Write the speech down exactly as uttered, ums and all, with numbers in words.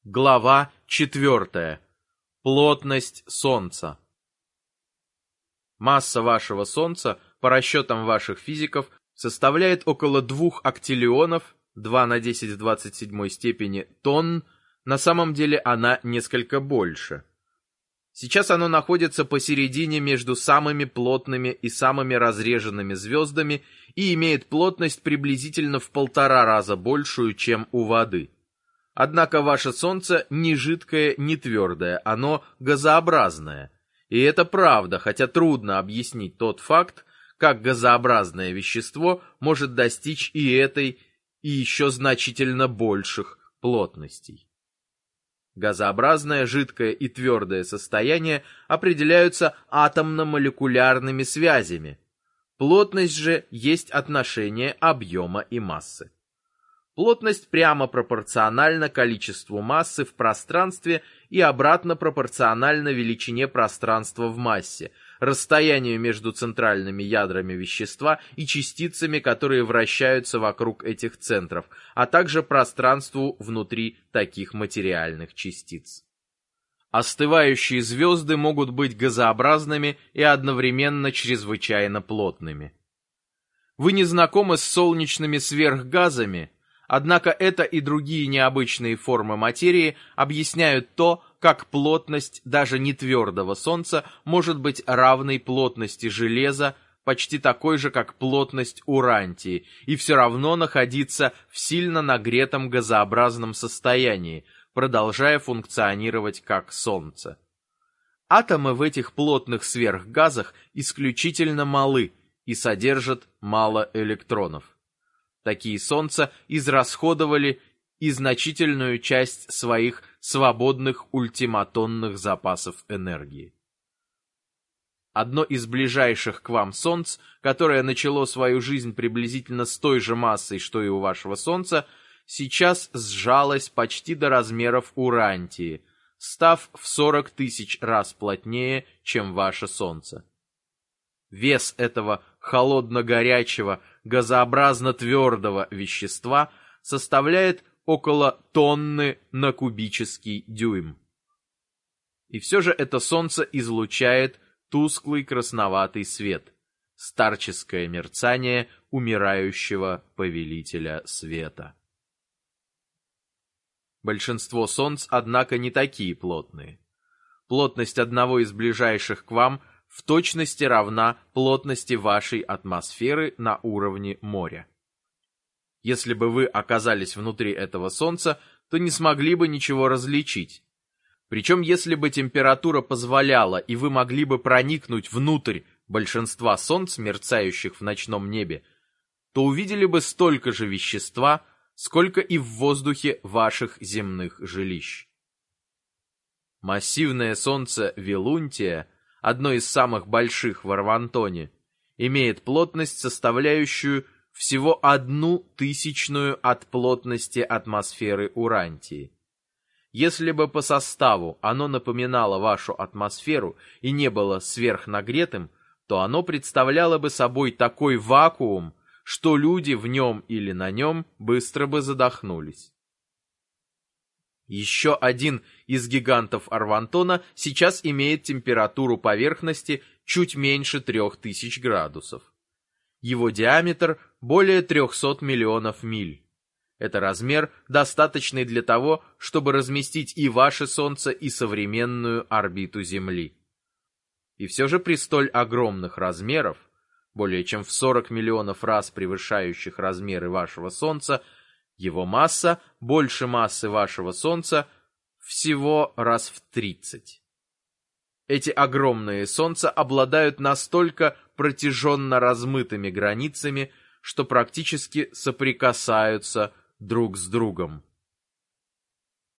Глава четвертая. Плотность Солнца. Масса вашего Солнца, по расчетам ваших физиков, составляет около двух актиллионов, два на десять в двадцать седьмой степени, тонн. На самом деле она несколько больше. Сейчас оно находится посередине между самыми плотными и самыми разреженными звездами и имеет плотность приблизительно в полтора раза большую, чем у воды. Однако ваше Солнце не жидкое, не твердое, оно газообразное. И это правда, хотя трудно объяснить тот факт, как газообразное вещество может достичь и этой, и еще значительно больших плотностей. Газообразное, жидкое и твердое состояние определяются атомно-молекулярными связями. Плотность же есть отношение объема и массы. Плотность прямо пропорциональна количеству массы в пространстве и обратно пропорциональна величине пространства в массе, расстоянию между центральными ядрами вещества и частицами, которые вращаются вокруг этих центров, а также пространству внутри таких материальных частиц. Остывающие звезды могут быть газообразными и одновременно чрезвычайно плотными. Вы не знакомы с солнечными сверхгазами? Однако это и другие необычные формы материи объясняют то, как плотность даже нетвердого Солнца может быть равной плотности железа, почти такой же, как плотность урантии, и все равно находиться в сильно нагретом газообразном состоянии, продолжая функционировать как Солнце. Атомы в этих плотных сверхгазах исключительно малы и содержат мало электронов. Такие Солнца израсходовали и значительную часть своих свободных ультиматонных запасов энергии. Одно из ближайших к вам Солнц, которое начало свою жизнь приблизительно с той же массой, что и у вашего Солнца, сейчас сжалось почти до размеров урантии, став в сорок тысяч раз плотнее, чем ваше Солнце. Вес этого холодно-горячего, газообразно-твердого вещества составляет около тонны на кубический дюйм. И все же это Солнце излучает тусклый красноватый свет, старческое мерцание умирающего повелителя света. Большинство Солнц, однако, не такие плотные. Плотность одного из ближайших к вам в точности равна плотности вашей атмосферы на уровне моря. Если бы вы оказались внутри этого Солнца, то не смогли бы ничего различить. Причем, если бы температура позволяла, и вы могли бы проникнуть внутрь большинства Солнц, мерцающих в ночном небе, то увидели бы столько же вещества, сколько и в воздухе ваших земных жилищ. Массивное Солнце Вилунтия, одно из самых больших в Арвантоне, имеет плотность, составляющую всего одну тысячную от плотности атмосферы Урантии. Если бы по составу оно напоминало вашу атмосферу и не было сверхнагретым, то оно представляло бы собой такой вакуум, что люди в нем или на нем быстро бы задохнулись. Еще один из гигантов Арвантона сейчас имеет температуру поверхности чуть меньше трех тысяч градусов. Его диаметр более трехсот миллионов миль. Это размер, достаточный для того, чтобы разместить и ваше Солнце, и современную орбиту Земли. И все же при столь огромных размеров, более чем в сорок миллионов раз превышающих размеры вашего Солнца, его масса больше массы вашего Солнца всего раз в тридцать. Эти огромные Солнца обладают настолько протяженно размытыми границами, что практически соприкасаются друг с другом.